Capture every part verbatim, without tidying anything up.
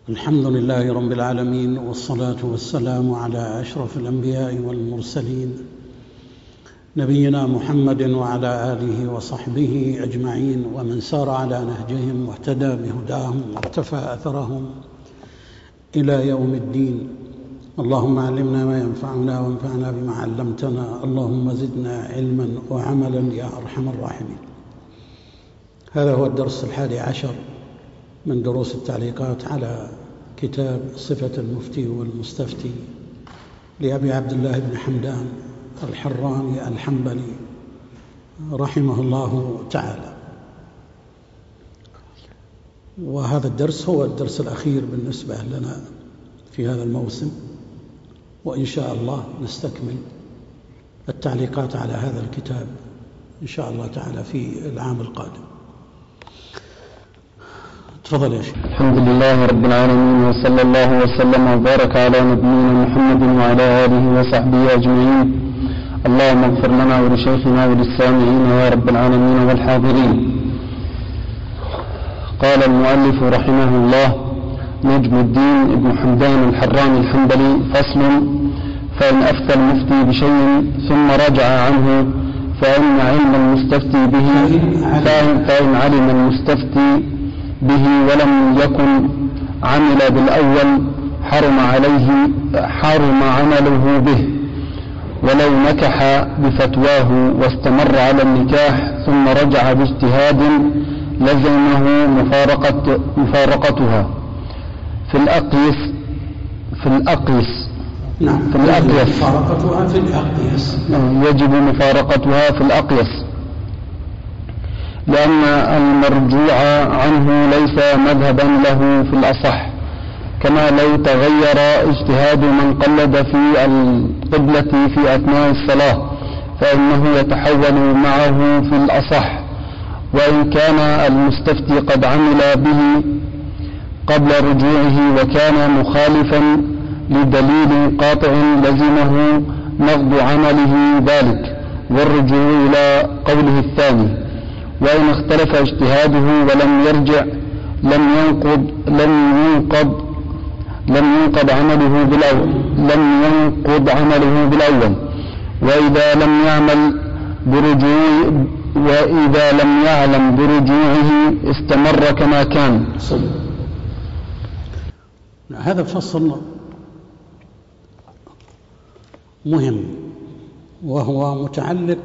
الحمد لله رب العالمين، والصلاة والسلام على أشرف الأنبياء والمرسلين نبينا محمد وعلى آله وصحبه أجمعين، ومن سار على نهجهم واهتدى بهداهم واقتفى أثرهم إلى يوم الدين. اللهم علمنا ما ينفعنا وانفعنا بما علمتنا، اللهم زدنا علما وعملا يا أرحم الراحمين. هذا هو الدرس الحادي عشر من دروس التعليقات على كتاب صفة المفتي والمستفتي لأبي عبد الله بن حمدان الحراني الحنبلي رحمه الله تعالى. وهذا الدرس هو الدرس الأخير بالنسبة لنا في هذا الموسم، وإن شاء الله نستكمل التعليقات على هذا الكتاب إن شاء الله تعالى في العام القادم. تفضل يا شيخ. الحمد لله رب العالمين، وصلى الله وسلم وبارك على نبينا محمد وعلى آله وصحبه أجمعين. اللهم اغفر لنا ولشيخنا وللسامعين يا رب العالمين والحاضرين. قال المؤلف رحمه الله: نجم الدين ابن حمدان الحراني الحنبلي. فصل: فإن أفتى المفتي بشيء ثم رجع عنه فإن علم المستفتي به فإن, فإن علم المستفتي به ولم يكن عمل بالأول حرم عليه حرم عمله به، ولو نكح بفتواه واستمر على النكاح ثم رجع باجتهاد لزمه مفارقة مفارقتها في الأقيس في الأقيس نعم في الأقيس مفارقتها في الأقيس يجب مفارقتها في الأقيس، لأن المرجوع عنه ليس مذهبا له في الأصح، كما لو تغير اجتهاد من قلد في القبلة في أثناء الصلاة فإنه يتحول معه في الأصح، وإن كان المستفتي قد عمل به قبل رجوعه وكان مخالفا لدليل قاطع لزمه نقض عمله ذلك والرجوع إلى قوله الثاني. وإن اختلف اجتهاده ولم يرجع لم ينقض لم ينقض لم ينقض عمله بالأول لم ينقض عمله بالأول وإذا لم يعمل برجوع وإذا لم يعلم برجوعه استمر كما كان. هذا فصل مهم، وهو متعلق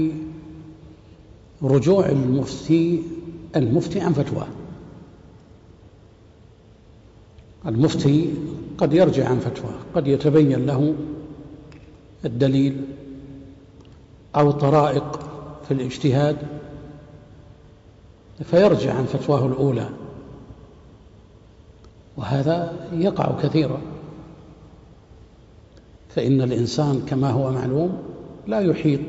برجوع المفتي المفتي عن فتواه. المفتي قد يرجع عن فتواه، قد يتبين له الدليل أو طرائق في الاجتهاد فيرجع عن فتواه الأولى، وهذا يقع كثيرا، فإن الإنسان كما هو معلوم لا يحيط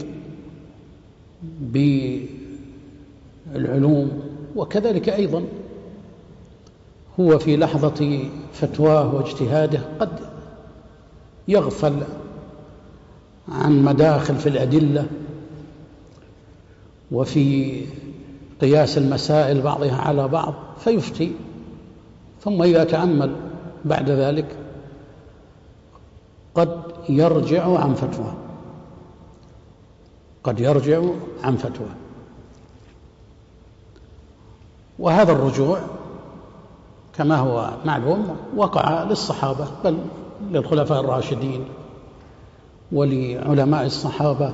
بالعلوم، وكذلك أيضا هو في لحظة فتواه واجتهاده قد يغفل عن مداخل في الأدلة وفي قياس المسائل بعضها على بعض فيفتي، ثم يتأمل بعد ذلك قد يرجع عن فتوى قد يرجع عن فتوى وهذا الرجوع كما هو معلوم وقع للصحابة، بل للخلفاء الراشدين ولعلماء الصحابة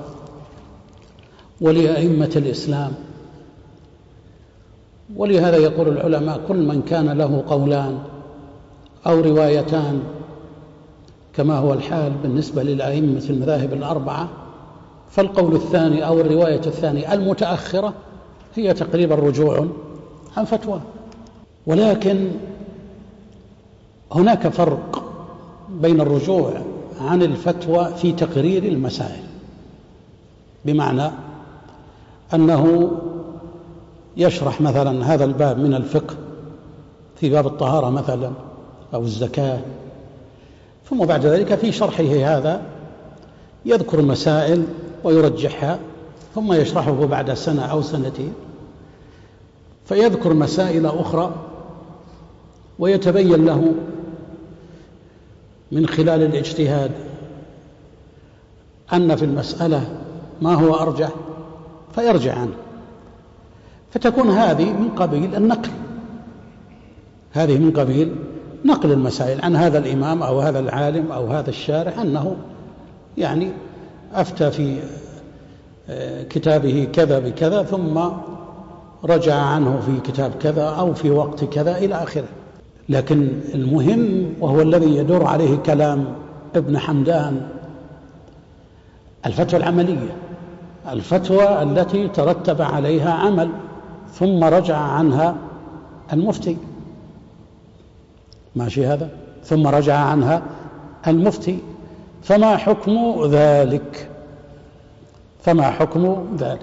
ولأئمة الإسلام. ولهذا يقول العلماء: كل من كان له قولان أو روايتان، كما هو الحال بالنسبة للأئمة المذاهب الأربعة، فالقول الثاني أو الرواية الثانية المتأخرة هي تقريبا رجوع عن فتوى. ولكن هناك فرق بين الرجوع عن الفتوى في تقرير المسائل، بمعنى أنه يشرح مثلا هذا الباب من الفقه في باب الطهارة مثلا أو الزكاة، ثم بعد ذلك في شرحه هذا يذكر مسائل ويرجحها، ثم يشرحه بعد سنة أو سنتين فيذكر مسائل أخرى ويتبين له من خلال الاجتهاد أن في المسألة ما هو أرجح فيرجع عنه، فتكون هذه من قبيل النقل، هذه من قبيل نقل المسائل عن هذا الإمام أو هذا العالم أو هذا الشارح أنه يعني أفتى في كتابه كذا بكذا ثم رجع عنه في كتاب كذا أو في وقت كذا إلى آخره. لكن المهم وهو الذي يدور عليه كلام ابن حمدان الفتوى العملية، الفتوى التي ترتب عليها عمل ثم رجع عنها المفتي، ماشي هذا، ثم رجع عنها المفتي، فما حكم ذلك؟ فما حكم ذلك؟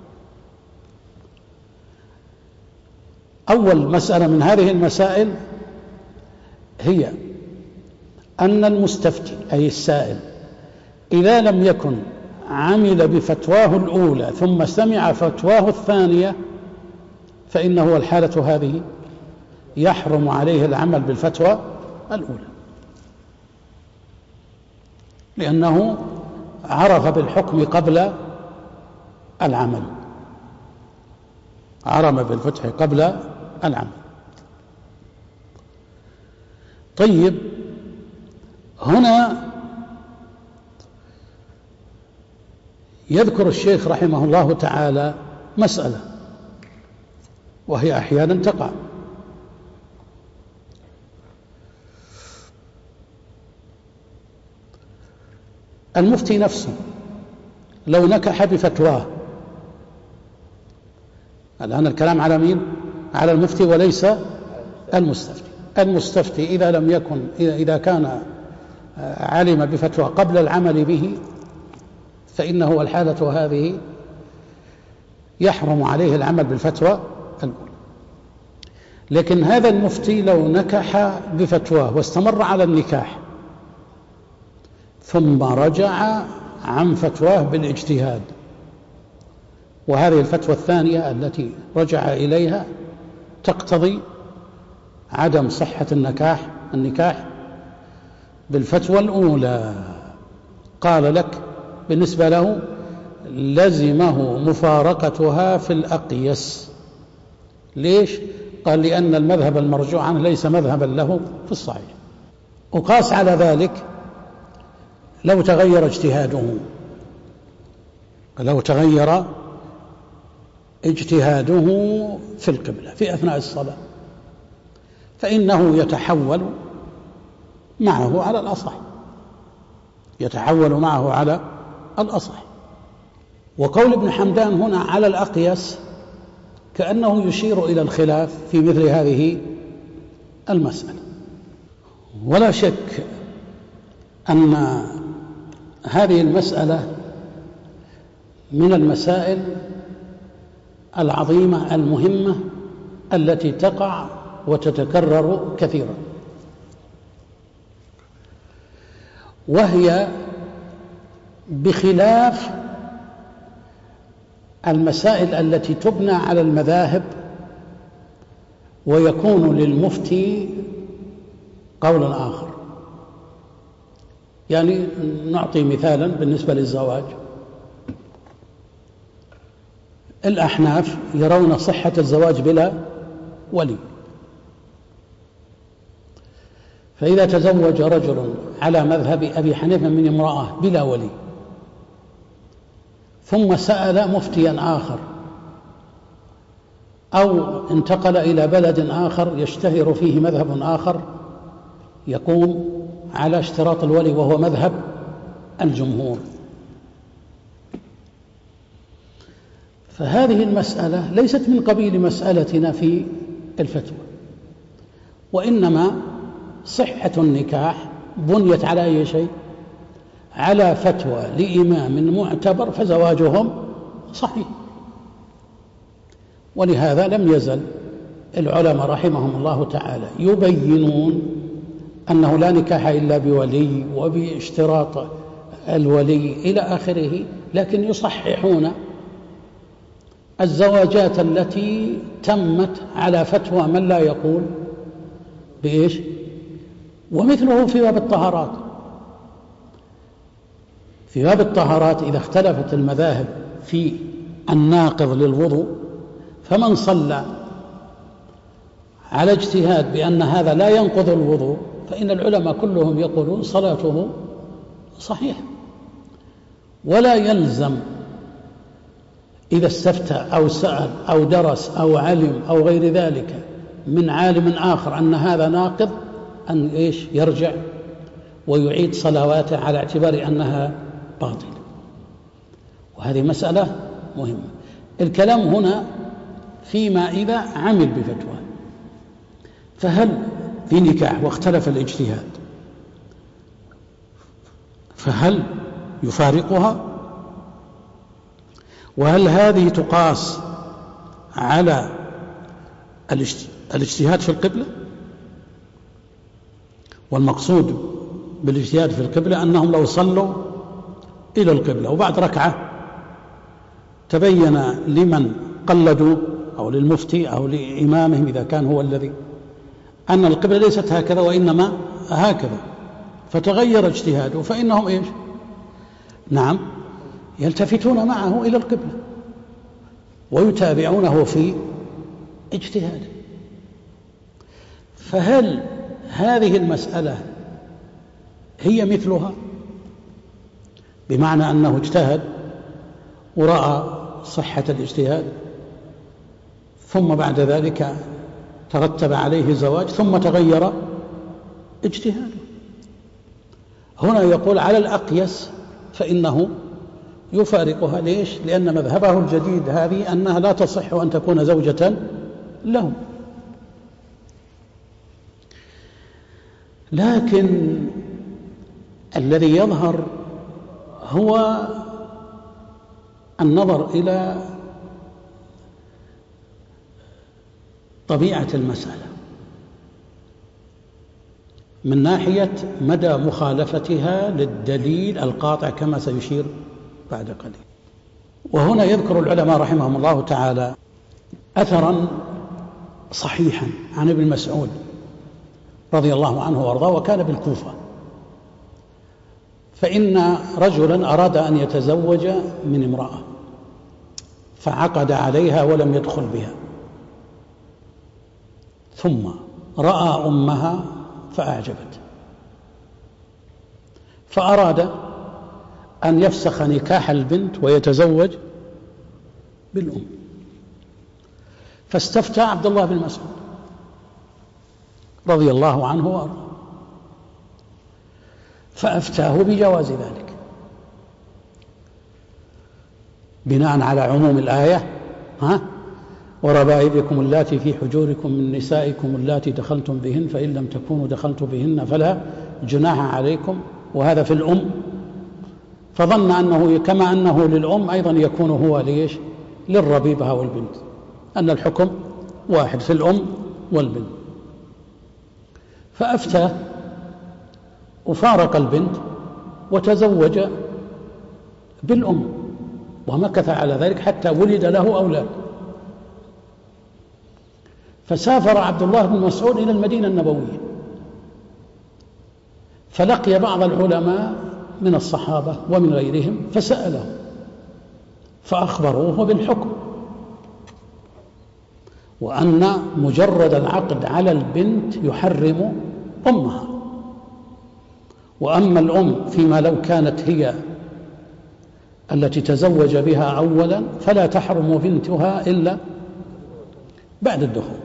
أول مسألة من هذه المسائل هي أن المستفتي أي السائل إذا لم يكن عمل بفتواه الأولى ثم سمع فتواه الثانية فإنه الحالة هذه يحرم عليه العمل بالفتوى الأولى، لأنه عرف بالحكم قبل العمل، عرف بالفتح قبل العمل. طيب، هنا يذكر الشيخ رحمه الله تعالى مسألة وهي أحيانا تقع، المفتي نفسه لو نكح بفتواه، الآن الكلام على مين؟ على المفتي وليس المستفتي. المستفتي إذا لم يكن إذا كان علم بفتوى قبل العمل به فإنه الحالة هذه يحرم عليه العمل بالفتوى الأولى. لكن هذا المفتي لو نكح بفتواه واستمر على النكاح ثم رجع عن فتواه بالاجتهاد، وهذه الفتوى الثانية التي رجع إليها تقتضي عدم صحة النكاح النكاح بالفتوى الأولى، قال لك بالنسبة له لزمه مفارقتها في الأقيس. ليش؟ قال لأن المذهب المرجوع عنه ليس مذهبا له في الصحيح. وقاس على ذلك لو تغير اجتهاده، لو تغير اجتهاده في القبلة في أثناء الصلاة فإنه يتحول معه على الأصح، يتحول معه على الأصح. وقول ابن حمدان هنا على الأقيس كأنه يشير إلى الخلاف في مثل هذه المسألة. ولا شك أن هذه المسألة من المسائل العظيمة المهمة التي تقع وتتكرر كثيرا، وهي بخلاف المسائل التي تبنى على المذاهب ويكون للمفتي قول آخر. يعني نعطي مثالا بالنسبة للزواج، الأحناف يرون صحة الزواج بلا ولي، فإذا تزوج رجل على مذهب أبي حنيفة من امرأة بلا ولي ثم سأل مفتيا آخر أو انتقل إلى بلد آخر يشتهر فيه مذهب آخر يقوم على اشتراط الولي وهو مذهب الجمهور، فهذه المسألة ليست من قبيل مسألتنا في الفتوى، وإنما صحة النكاح بنيت على أي شيء؟ على فتوى لإمام معتبر فزواجهم صحيح. ولهذا لم يزل العلماء رحمهم الله تعالى يبينون أنه لا نكاح إلا بولي وباشتراط الولي إلى آخره، لكن يصححون الزواجات التي تمت على فتوى من لا يقول بإيش؟ ومثله في باب الطهارات. في باب الطهارات إذا اختلفت المذاهب في الناقض للوضوء، فمن صلى على اجتهاد بأن هذا لا ينقض الوضوء فإن العلماء كلهم يقولون صلاته صحيحة، ولا يلزم إذا استفتى أو سأل أو درس أو علم أو غير ذلك من عالم آخر أن هذا ناقض أن إيش يرجع ويعيد صلواته على اعتبار أنها باطلة. وهذه مسألة مهمة. الكلام هنا فيما إذا عمل بفتوى، فهل في نكاح واختلف الاجتهاد فهل يفارقها؟ وهل هذه تقاس على الاجتهاد في القبلة؟ والمقصود بالاجتهاد في القبلة أنهم لو صلوا إلى القبلة وبعد ركعة تبين لمن قلدوا أو للمفتي أو لإمامهم إذا كان هو الذي أن القبلة ليست هكذا وإنما هكذا، فتغير اجتهاده، فإنهم إيش؟ نعم يلتفتون معه إلى القبلة ويتابعونه في اجتهاده. فهل هذه المسألة هي مثلها؟ بمعنى أنه اجتهد ورأى صحة الاجتهاد ثم بعد ذلك ترتب عليه زواج ثم تغير اجتهاده. هنا يقول على الأقيس فإنه يفارقها. ليش؟ لأن مذهبه الجديد هذه أنها لا تصح أن تكون زوجة له. لكن الذي يظهر هو النظر إلى طبيعة المسألة من ناحية مدى مخالفتها للدليل القاطع كما سيشير بعد قليل. وهنا يذكر العلماء رحمهم الله تعالى أثرا صحيحا عن ابن مسعود رضي الله عنه وارضاه، وكان بالكوفة، فإن رجلا أراد أن يتزوج من امرأة فعقد عليها ولم يدخل بها، ثم رأى أمها فأعجبته، فأراد أن يفسخ نكاح البنت ويتزوج بالأم، فاستفتى عبد الله بن مسعود رضي الله عنه وارضاه فأفتاه بجواز ذلك بناء على عموم الآية ها وربائبكم اللاتي في حجوركم من نسائكم اللاتي دخلتم بهن فإن لم تكونوا دخلتم بهن فلا جناح عليكم، وهذا في الأم، فظن أنه كما أنه للأم أيضا يكون هو ليش للربيبة والبنت، أن الحكم واحد في الأم والبنت، فأفتى وفارق البنت وتزوج بالأم، ومكث على ذلك حتى ولد له أولاد. فسافر عبد الله بن مسعود إلى المدينة النبوية فلقي بعض العلماء من الصحابة ومن غيرهم فسألهم فأخبروه بالحكم، وأن مجرد العقد على البنت يحرم أمها، وأما الأم فيما لو كانت هي التي تزوج بها أولا فلا تحرم بنتها إلا بعد الدخول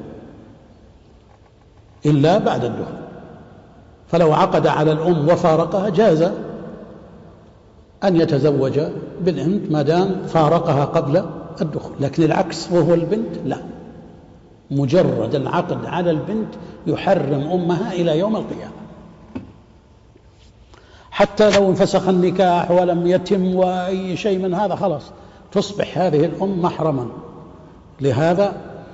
إلا بعد الدخول فلو عقد على الأم وفارقها جاز أن يتزوج بالبنت ما دام فارقها قبل الدخول، لكن العكس وهو البنت لا، مجرد العقد على البنت يحرم أمها إلى يوم القيامة، حتى لو انفسخ النكاح ولم يتم وأي شيء من هذا خلاص تصبح هذه الأم محرما لهذا.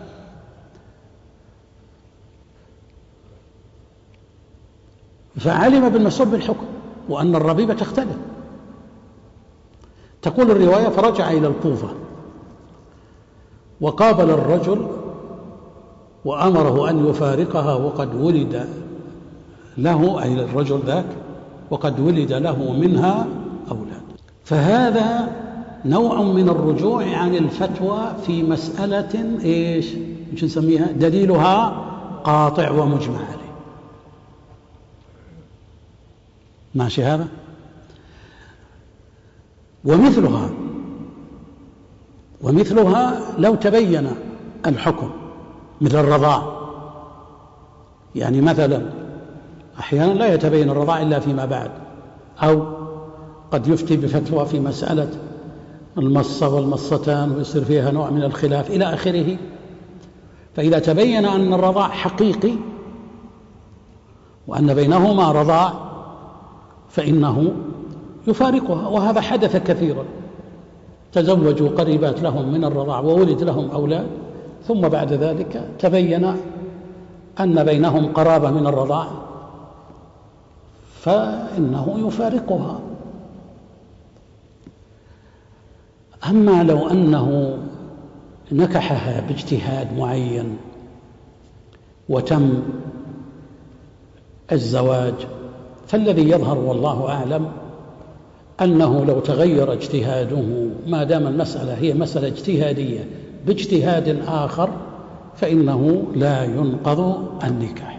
فعلم ابن مسعود بالحكم وأن الربيبة تختلف. تقول الرواية فرجع إلى الكوفة وقابل الرجل وأمره أن يفارقها وقد ولد له، أي الرجل ذاك، وقد ولد له منها أولاد. فهذا نوع من الرجوع عن الفتوى في مسألة إيش مش نسميها دليلها قاطع ومجمع عليه. ماشي هذا؟ ومثلها ومثلها لو تبين الحكم، مثل الرضاع. يعني مثلا أحيانا لا يتبين الرضاع إلا فيما بعد، أو قد يفتي بفتوى في مسألة المصة والمصتان ويصير فيها نوع من الخلاف إلى آخره. فإذا تبين أن الرضاع حقيقي وأن بينهما رضاع فإنه يفارقها. وهذا حدث كثيرا، تزوجوا قريبات لهم من الرضاع وولد لهم أولاد، ثم بعد ذلك تبين أن بينهم قرابة من الرضاع فإنه يفارقها. أما لو أنه نكحها باجتهاد معين وتم الزواج، فالذي يظهر والله أعلم أنه لو تغير اجتهاده، ما دام المسألة هي مسألة اجتهادية باجتهاد آخر، فإنه لا ينقض النكاح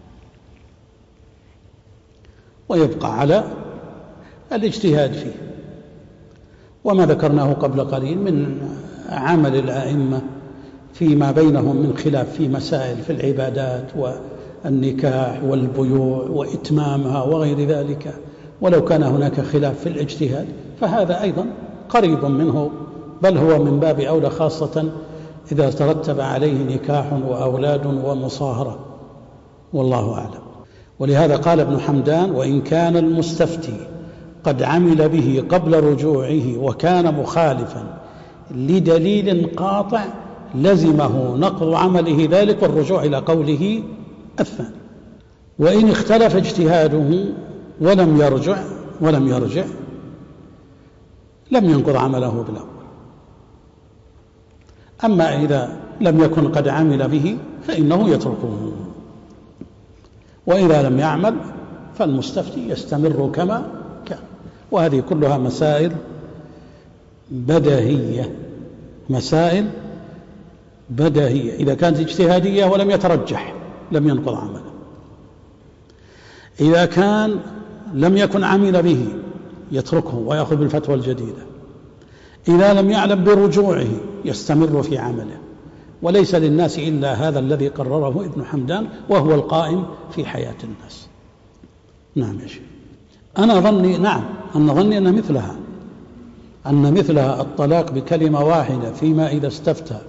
ويبقى على الاجتهاد فيه. وما ذكرناه قبل قليل من عمل الأئمة فيما بينهم من خلاف في مسائل في العبادات والنكاح والبيوع وإتمامها وغير ذلك، ولو كان هناك خلاف في الاجتهاد فهذا أيضا قريب منه، بل هو من باب أولى، خاصة إذا ترتب عليه نكاح وأولاد ومصاهرة، والله أعلم. ولهذا قال ابن حمدان: وإن كان المستفتي قد عمل به قبل رجوعه وكان مخالفا لدليل قاطع لزمه نقض عمله ذلك والرجوع إلى قوله الثاني. وإن اختلف اجتهاده ولم يرجع ولم يرجع لم ينقض عمله بالأول. أما إذا لم يكن قد عمل به فإنه يتركه، وإذا لم يعمل فالمستفتي يستمر كما كان. وهذه كلها مسائل بديهية، مسائل بديهية. إذا كانت اجتهادية ولم يترجح لم ينقض عمله. إذا كان لم يكن عمل به يتركه ويأخذ بالفتوى الجديدة. إذا لم يعلم برجوعه يستمر في عمله. وليس للناس إلا هذا الذي قرره ابن حمدان، وهو القائم في حياة الناس. نعم يا شيخ. أنا ظني نعم أنا ظني أن مثلها أن مثلها الطلاق بكلمة واحدة فيما إذا استفتى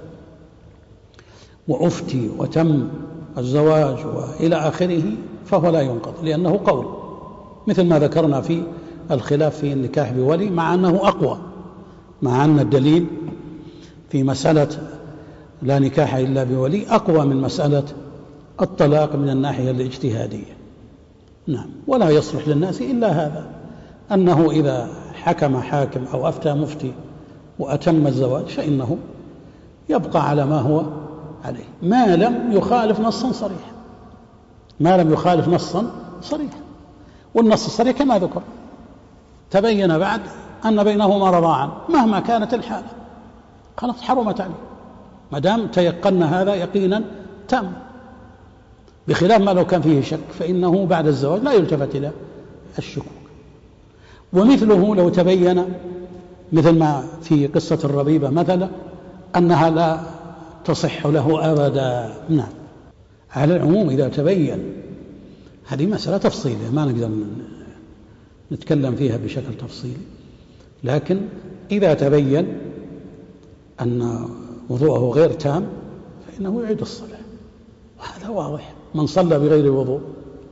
وأفتي وتم الزواج وإلى آخره فهو لا ينقض، لأنه قول، مثل ما ذكرنا في الخلاف في النكاح بولي، مع أنه أقوى، مع أن الدليل في مسألة لا نكاح إلا بولي أقوى من مسألة الطلاق من الناحية الاجتهادية. نعم. ولا يصلح للناس إلا هذا، أنه إذا حكم حاكم أو أفتى مفتي وأتم الزواج فإنه يبقى على ما هو عليه، ما لم يخالف نصا صريحا، ما لم يخالف نصا صريحا. والنص الصريح كما ذكر تبين بعد أن بينهما رضاعا مهما كانت الحالة، خلاص حرمت عليه ما دام تيقنا هذا يقينا تام، بخلاف ما لو كان فيه شك فإنه بعد الزواج لا يلتفت إلى الشكوك. ومثله لو تبين مثل ما في قصة الربيبة مثلا أنها لا تصح له أبدا. نعم. على العموم إذا تبين، هذه مسألة تفصيلية ما نقدر نتكلم فيها بشكل تفصيلي، لكن إذا تبين أن وضوءه غير تام فإنه يعيد الصلاة، وهذا واضح. من صلى بغير وضوء،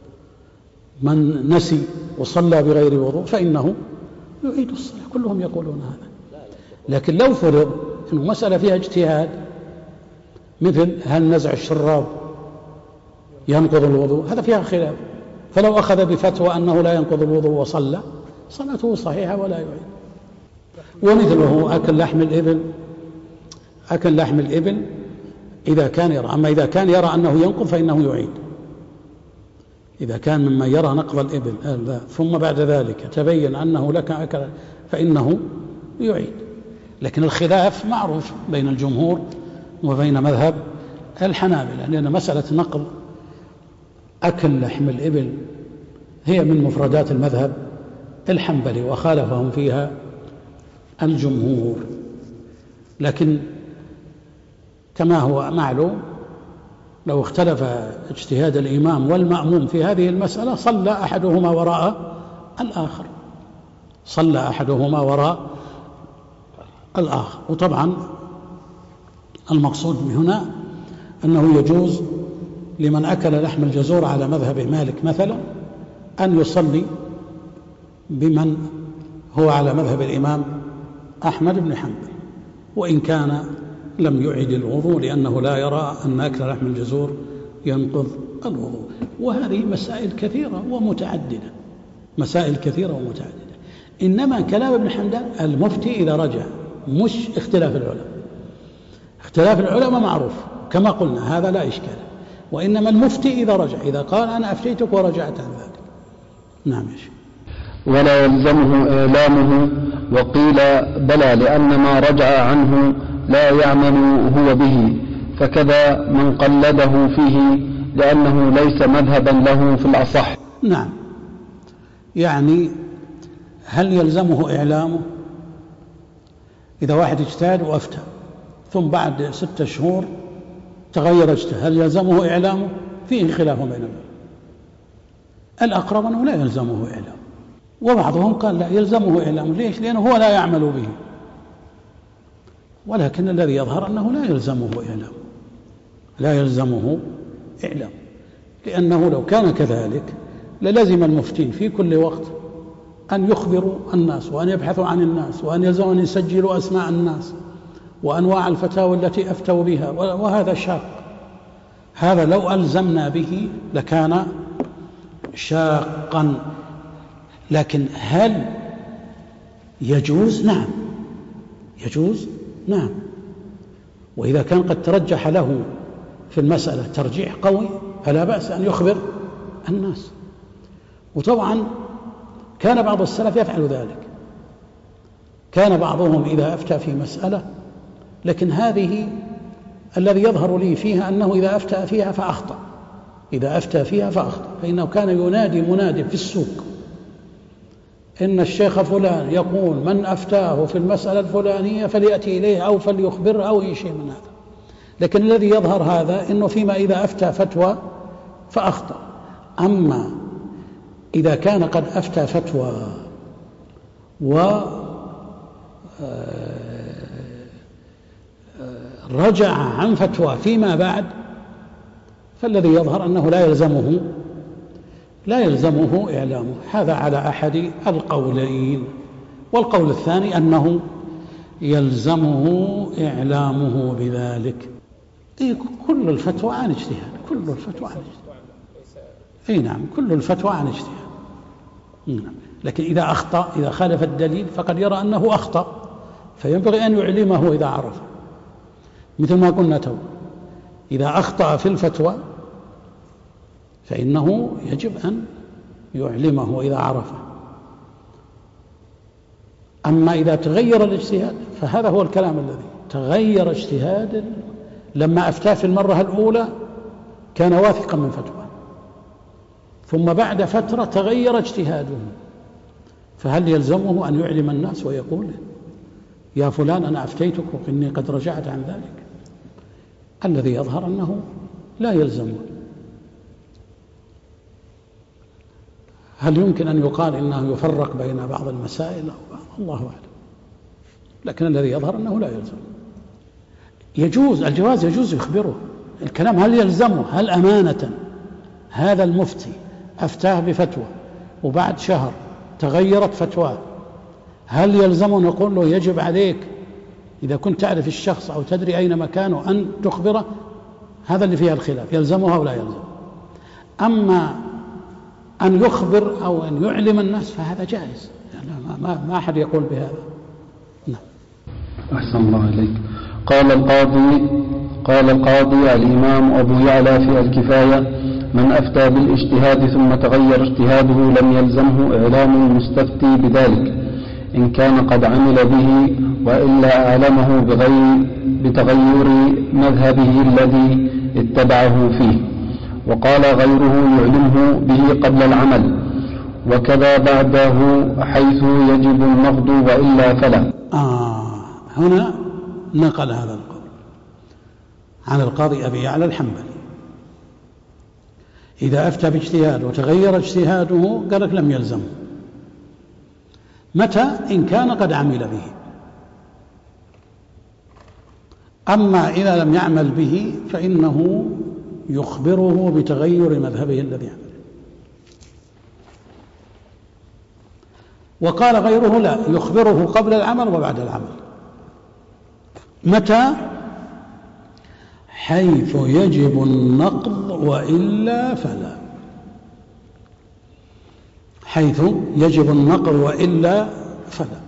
من نسي وصلى بغير وضوء فإنه يعيد الصلاة، كلهم يقولون هذا. لكن لو فرض أنه مسألة فيها اجتهاد، مثل هل نزع الشراب ينقض الوضوء، هذا فيها خلاف، فلو أخذ بفتوى أنه لا ينقض الوضوء وصلى صلاته صحيحة ولا يعيد. ومثله أكل لحم الإبل، أكل لحم الإبل إذا كان يرى. أما إذا كان يرى أنه ينقض فإنه يعيد. إذا كان مما يرى نقض الإبل ثم بعد ذلك تبين أنه لك أكل فإنه يعيد. لكن الخلاف معروف بين الجمهور وبين مذهب الحنابلة، لأن مسألة نقض أكل لحم الإبل هي من مفردات المذهب الحنبلي وخالفهم فيها الجمهور. لكن كما هو معلوم لو اختلف اجتهاد الإمام والمأموم في هذه المسألة صلى أحدهما وراء الآخر صلى أحدهما وراء الآخر. وطبعا المقصود هنا أنه يجوز لمن أكل لحم الجزور على مذهب مالك مثلا أن يصلي بمن هو على مذهب الإمام أحمد بن حنبل، وإن كان لم يعد الوضوء لأنه لا يرى أن أكل لحم الجزور ينقض الوضوء. وهذه مسائل كثيرة ومتعددة مسائل كثيرة ومتعددة. إنما كلام ابن حمدان المفتي إذا رجع، مش اختلاف العلماء. اختلاف العلماء معروف كما قلنا، هذا لا إشكال. وإنما المفتي إذا رجع، إذا قال أنا أفتيتك ورجعت عن ذلك. نعم يا شيخ. ولا يلزمه إعلامه، وقيل بلى لأن ما رجع عنه لا يعمل هو به، فكذا من قلده فيه لأنه ليس مذهبا له في الأصح. نعم، يعني هل يلزمه إعلامه؟ إذا واحد اجتهد وأفتى ثم بعد ستة شهور تغير اجتهاد، هل يلزمه إعلامه؟ فيه خلاف بين العلماء. الأقرب أنه لا يلزمه إعلامه، وبعضهم قال لا يلزمه إعلامه. ليش؟ لأنه هو لا يعمل به. ولكن الذي يظهر أنه لا يلزمه إعلامه لا يلزمه إعلامه لأنه لو كان كذلك للزم المفتين في كل وقت أن يخبروا الناس وأن يبحثوا عن الناس وأن يلزموا أن يسجلوا أسماء الناس وأنواع الفتاوى التي أفتوا بها، وهذا شاق. هذا لو ألزمنا به لكان شاقا. لكن هل يجوز؟ نعم يجوز، نعم. وإذا كان قد ترجح له في المسألة ترجيح قوي فلا بأس أن يخبر الناس. وطبعا كان بعض السلف يفعل ذلك. كان بعضهم إذا أفتى في مسألة، لكن هذه الذي يظهر لي فيها أنه إذا أفتى فيها فأخطأ إذا أفتى فيها فأخطأ فإنه كان ينادي منادي في السوق إن الشيخ فلان يقول من أفتاه في المسألة الفلانية فليأتي إليه أو فليخبره أو أي شيء من هذا. لكن الذي يظهر هذا إنه فيما إذا أفتى فتوى فأخطأ. أما إذا كان قد أفتى فتوى ورجع عن فتوى فيما بعد، فالذي يظهر أنه لا يلزمه لا يلزمه إعلامه. هذا على أحد القولين. والقول الثاني أنه يلزمه إعلامه بذلك. إيه كل الفتوى عن اجتهاد كل الفتوى عن اجتهاد أي نعم كل الفتوى عن اجتهاد. نعم. لكن إذا أخطأ إذا خالف الدليل فقد يرى أنه أخطأ، فينبغي أن يعلمه إذا عرف. مثل ما قلنا تو، إذا أخطأ في الفتوى فإنه يجب أن يعلمه إذا عرفه. أما إذا تغير الاجتهاد فهذا هو الكلام الذي تغير اجتهاد. لما أفتى في المرة الأولى كان واثقا من فتوى، ثم بعد فترة تغير اجتهاده، فهل يلزمه أن يعلم الناس ويقول يا فلان أنا أفتيتك وإني قد رجعت عن ذلك؟ الذي يظهر أنه لا يلزمه. هل يمكن أن يقال إنه يفرق بين بعض المسائل أو بعض؟ الله أعلم. لكن الذي يظهر أنه لا يلزم. يجوز الجواز، يجوز يخبره. الكلام هل يلزمه؟ هل أمانة هذا المفتي أفتاه بفتوى وبعد شهر تغيرت فتواه، هل يلزمه نقول له يجب عليك إذا كنت تعرف الشخص أو تدري أين مكانه أن تخبره؟ هذا اللي فيها الخلاف، يلزمه أو لا يلزم. أما أن يخبر أو أن يعلم الناس فهذا جائز، يعني ما, ما أحد يقول بهذا. نعم. أحسن الله إليك. قال القاضي قال القاضي الإمام أبو يعلى في الكفاية: من أفتى بالاجتهاد ثم تغير اجتهاده لم يلزمه إعلام المستفتي بذلك إن كان قد عمل به، وإلا أعلمه بغير بتغير مذهبه الذي اتبعه فيه. وقال غيره: يعلمه به قبل العمل، وكذا بعده حيث يجب النقض وإلا فلا. آه هنا نقل هذا القول عن القاضي أبي يعلى الحنبلي: إذا أفتى باجتهاد وتغير اجتهاده قال لك لم يلزم. متى؟ إن كان قد عمل به. أما إذا لم يعمل به فإنه يخبره بتغير مذهبه الذي عمل. وقال غيره: لا، يخبره قبل العمل وبعد العمل. متى؟ حيث يجب النقض وإلا فلا. حيث يجب النقض وإلا فلا.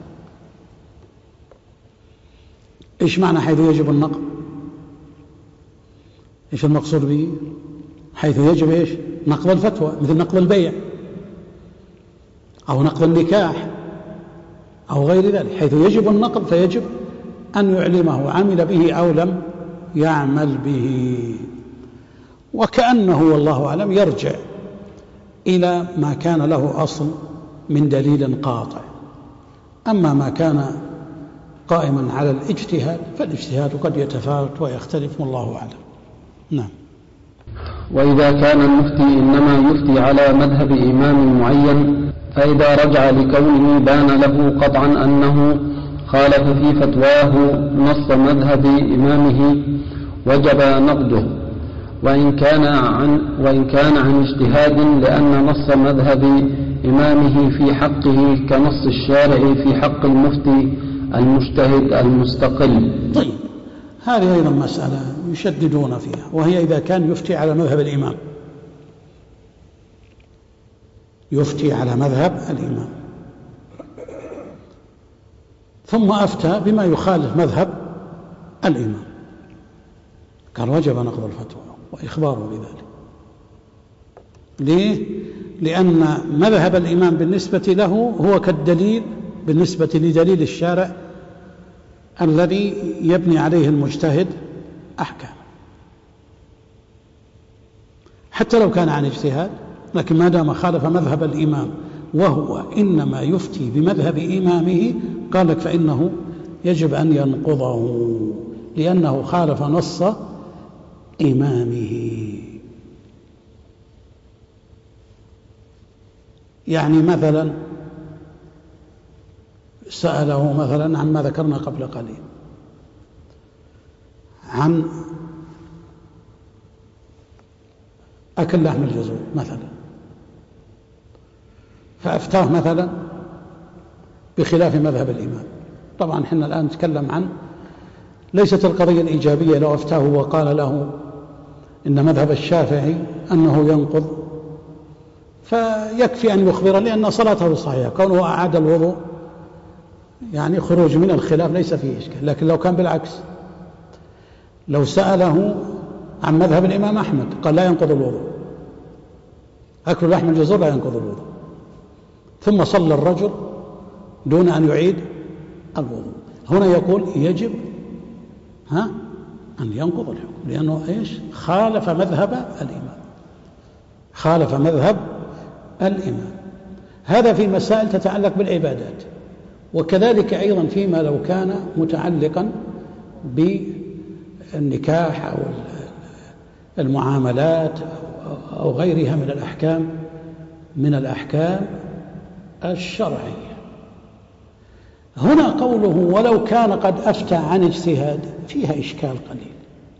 إيش معنى حيث يجب النقض؟ إيش المقصود به؟ حيث يجب إيش؟ نقض الفتوى، مثل نقض البيع أو نقض النكاح أو غير ذلك. حيث يجب النقض فيجب أن يعلمه عمل به أو لم يعمل به. وكأنه والله أعلم يرجع إلى ما كان له أصل من دليل قاطع. أما ما كان قائما على الاجتهاد فالاجتهاد قد يتفاوت ويختلف والله أعلم. نعم. وإذا كان المفتي إنما يفتي على مذهب إمام معين، فإذا رجع لكونه بان له قطعا أنه خالف في فتواه نص مذهب إمامه وجب نقده، وإن كان عن وإن كان عن اجتهاد، لأن نص مذهب إمامه في حقه كنص الشارع في حق المفتي المجتهد المستقل. طيب، هذه أيضا مسألة يشددون فيها، وهي إذا كان يفتي على مذهب الإمام، يفتي على مذهب الإمام ثم أفتى بما يخالف مذهب الإمام، قال وجب نقض الفتوى وإخباره بذلك. ليه؟ لأن مذهب الإمام بالنسبة له هو كالدليل بالنسبة لدليل الشارع الذي يبني عليه المجتهد أحكام، حتى لو كان عن اجتهاد، لكن ما دام خالف مذهب الإمام وهو إنما يفتي بمذهب إمامه قال لك فإنه يجب أن ينقضه لأنه خالف نص إمامه. يعني مثلا سأله مثلا عن ما ذكرنا قبل قليل عن أكل لحم الجزور مثلا، فأفتاه مثلا بخلاف مذهب الإمام. طبعا احنا الآن نتكلم عن ليست القضية الإيجابية لو أفتاه وقال له إن مذهب الشافعي أنه ينقض، فيكفي أن يخبر لأن صلاته صحيحة، كونه أعاد الوضوء يعني خروج من الخلاف ليس فيه إشكال. لكن لو كان بالعكس، لو سأله عن مذهب الإمام أحمد قال لا ينقض الوضوء، أكل لحم الجزور لا ينقض الوضوء، ثم صلى الرجل دون أن يعيد الوضوء، هنا يقول يجب ها أن ينقض الحكم، لأنه إيش؟ خالف مذهب الإمام، خالف مذهب الإمام. هذا في مسائل تتعلق بالعبادات، وكذلك أيضا فيما لو كان متعلقا بالنكاح أو المعاملات أو غيرها من الأحكام من الأحكام الشرعية. هنا قوله ولو كان قد أفتى عن اجتهاد فيها إشكال قليل،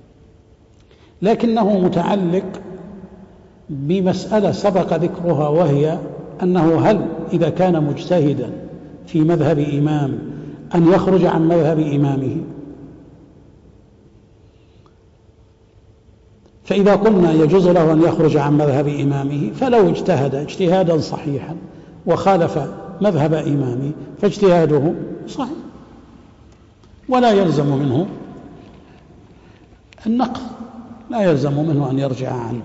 لكنه متعلق بمسألة سبق ذكرها، وهي أنه هل إذا كان مجتهدا في مذهب إمام أن يخرج عن مذهب إمامه؟ فإذا قلنا يجوز له أن يخرج عن مذهب إمامه، فلو اجتهد اجتهادا صحيحا وخالف مذهب إمامه فاجتهاده صحيح ولا يلزم منه النقض لا يلزم منه أن يرجع عنه،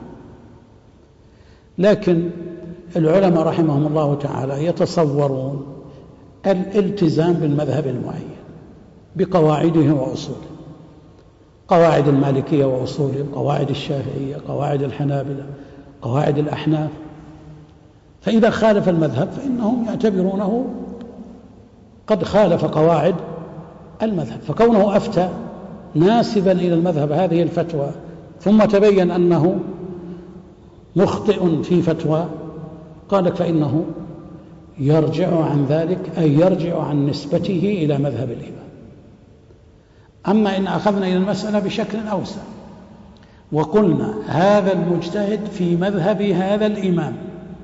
لكن العلماء رحمهم الله تعالى يتصورون الالتزام بالمذهب المعين بقواعده وأصوله، قواعد المالكية وأصوله، قواعد الشافعية، قواعد الحنابلة، قواعد الأحناف. فإذا خالف المذهب فإنهم يعتبرونه قد خالف قواعد المذهب، فكونه أفتى ناسبا إلى المذهب هذه الفتوى ثم تبين أنه مخطئ في فتوى، قالك فإنه يرجع عن ذلك، أي يرجع عن نسبته إلى مذهب الإمام. أما إن أخذنا إلى المسألة بشكل أوسع وقلنا هذا المجتهد في مذهب هذا الإمام،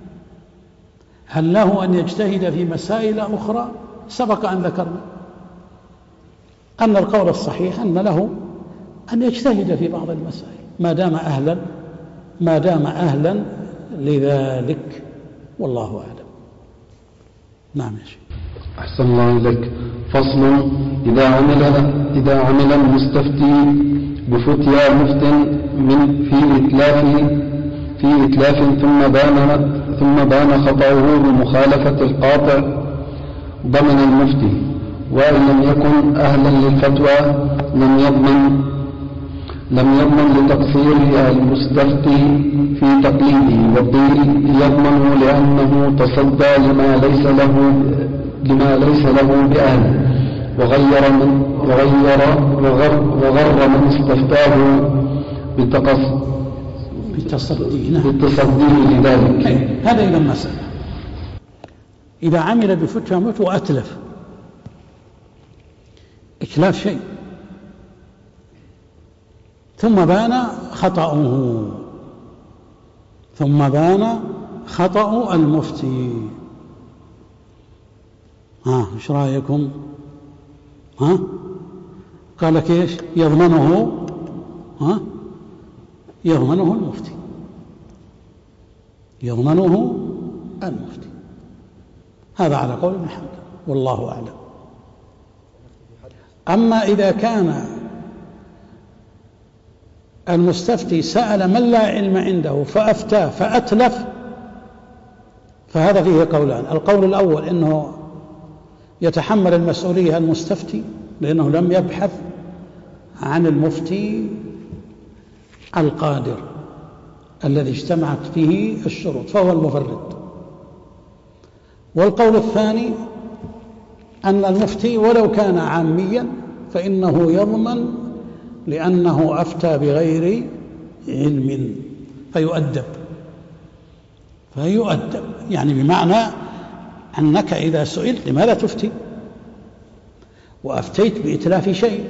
هل له أن يجتهد في مسائل أخرى؟ سبق أن ذكرنا أن القول الصحيح أن له أن يجتهد في بعض المسائل ما دام أهلا ما دام أهلا لذلك، والله أعلم. نعم يا شيخ. أحسن الله إليك. فصل: إذا عمل إذا عمل المستفتي بفتيا مفت من في إتلاف في إتلاف ثم بان ثم بان خطأه بمخالفة القاطع ضمن المفتي، وإن لم يكن أهلا للفتوى لم يضمن لم يضمن لتقصير المستفتي في تقليده، وقيل يضمن لأنه تصدى لما ليس له لما ليس له بأهل وغير من وغير وغر, وغر من استفتاه بتقص بالتصدي لذلك. هذا إذا المسألة إذا عمل بفتوى مت وأتلف، إتلاف شيء ثم بان خطأه ثم بان خطأ المفتي، ها ايش رايكم؟ ها قال لك ايش؟ يضمنه ها يضمنه المفتي يضمنه المفتي هذا على قول ابن حنبل والله اعلم. اما اذا كان المستفتي سأل من لا علم عنده فأفتاه فأتلف فهذا فيه قولان: القول الأول أنه يتحمل المسؤولية المستفتي لأنه لم يبحث عن المفتي القادر الذي اجتمعت فيه الشروط فهو المفرد. والقول الثاني أن المفتي ولو كان عاميا فإنه يضمن لأنه أفتى بغير علم فيؤدب فيؤدب يعني بمعنى أنك إذا سئلت لماذا تفتي وأفتيت بإتلاف شيء،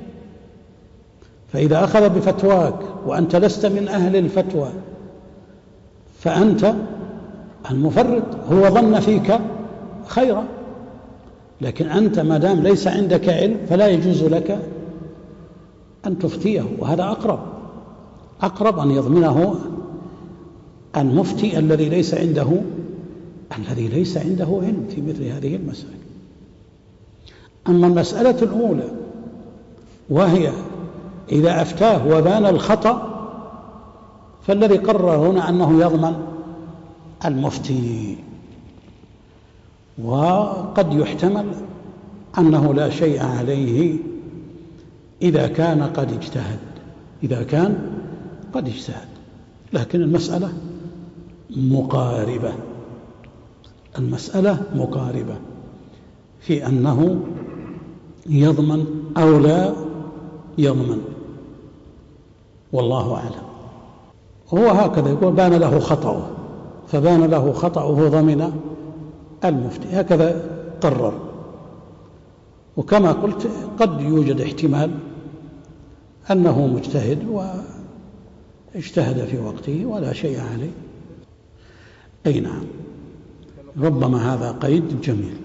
فإذا أخذ بفتواك وأنت لست من أهل الفتوى فأنت المفرد، هو ظن فيك خيرا، لكن أنت ما دام ليس عندك علم فلا يجوز لك أن تفتيه، وهذا أقرب أقرب أن يضمنه المفتي الذي ليس عنده الذي ليس عنده علم في مثل هذه المسائل. أما المسألة الأولى وهي إذا أفتاه وبان الخطأ فالذي قرر هنا أنه يضمن المفتي، وقد يحتمل أنه لا شيء عليه إذا كان قد اجتهد إذا كان قد اجتهد لكن المسألة مقاربة المسألة مقاربة في أنه يضمن أو لا يضمن، والله أعلم. هو هكذا يقول: بان له خطأه، فبان له خطأه ضمن المفتي، هكذا قرر. وكما قلت قد يوجد احتمال أنه مجتهد واجتهد في وقته ولا شيء عليه. أي نعم، ربما هذا قيد جميل،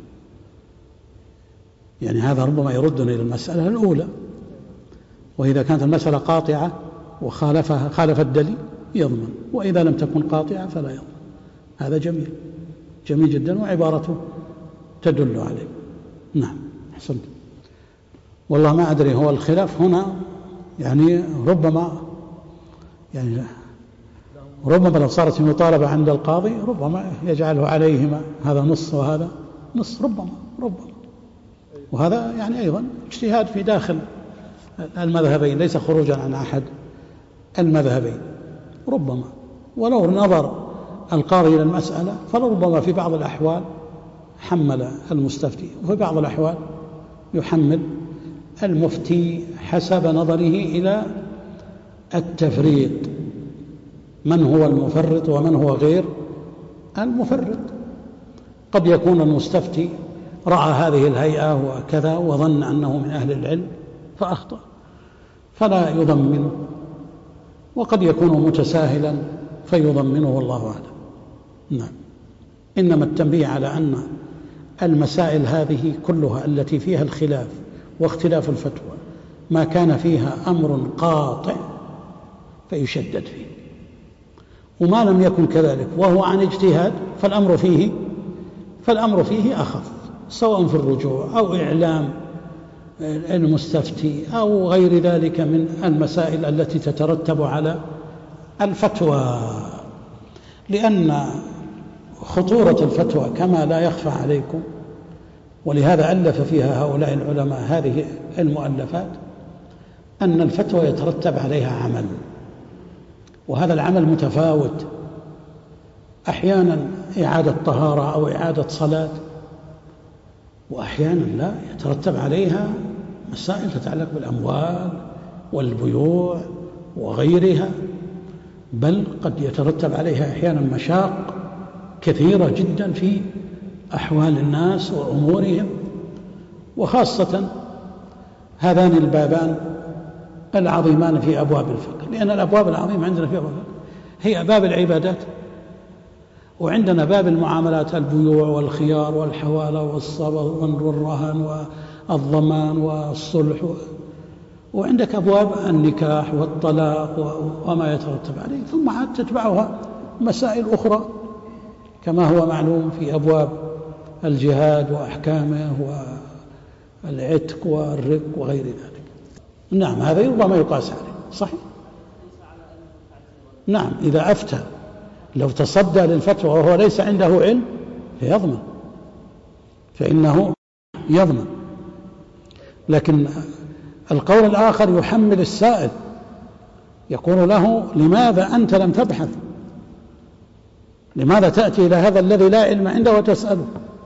يعني هذا ربما يردنا إلى المسألة الأولى، وإذا كانت المسألة قاطعة وخالفها خالف الدليل يضمن، وإذا لم تكن قاطعة فلا يضمن. هذا جميل جميل جدا وعبارته تدل عليه. نعم أحسنت. والله ما أدري، هو الخلاف هنا يعني ربما يعني ربما لو صارت المطالبة عند القاضي ربما يجعله عليهما هذا نص وهذا نص، ربما ربما وهذا يعني أيضا اجتهاد في داخل المذهبين ليس خروجا عن أحد المذهبين، ربما ولو نظر القاضي إلى المسألة فلربما في بعض الأحوال حمل المستفتي وفي بعض الأحوال يحمل المفتي حسب نظره إلى التفريط، من هو المفرط ومن هو غير المفرط. قد يكون المستفتي رأى هذه الهيئة وكذا وظن أنه من أهل العلم فأخطأ فلا يضمنه، وقد يكون متساهلا فيضمنه والله أعلم. نعم. إنما التنبيه على أن المسائل هذه كلها التي فيها الخلاف واختلاف الفتوى ما كان فيها أمر قاطع فيشدد فيه، وما لم يكن كذلك وهو عن اجتهاد فالأمر فيه فالأمر فيه أخف، سواء في الرجوع أو إعلام المستفتي أو غير ذلك من المسائل التي تترتب على الفتوى. لأن خطورة الفتوى كما لا يخفى عليكم، ولهذا ألف فيها هؤلاء العلماء هذه المؤلفات، أن الفتوى يترتب عليها عمل، وهذا العمل متفاوت، أحيانا إعادة طهارة أو إعادة صلاة، وأحيانا لا يترتب عليها مسائل تتعلق بالأموال والبيوع وغيرها، بل قد يترتب عليها أحيانا مشاق كثيرة جدا في أحوال الناس وأمورهم، وخاصة هذان البابان العظيمان في أبواب الفقه، لأن الأبواب العظيمة عندنا في أبواب الفقه هي باب العبادات، وعندنا باب المعاملات، البيوع والخيار والحوالة والصبر والرهن والضمان والصلح، وعندك أبواب النكاح والطلاق وما يترتب عليه، ثم عاد تتبعها مسائل أخرى كما هو معلوم في أبواب الجهاد وأحكامه والعتق والرق وغير ذلك. نعم، هذا ربما يقاس عليه، صحيح. نعم، إذا أفتى لو تصدى للفتوى وهو ليس عنده علم فيضمن، فإنه يضمن. لكن القول الآخر يحمل السائل، يقول له لماذا أنت لم تبحث، لماذا تأتي إلى هذا الذي لا علم عنده وتسأله،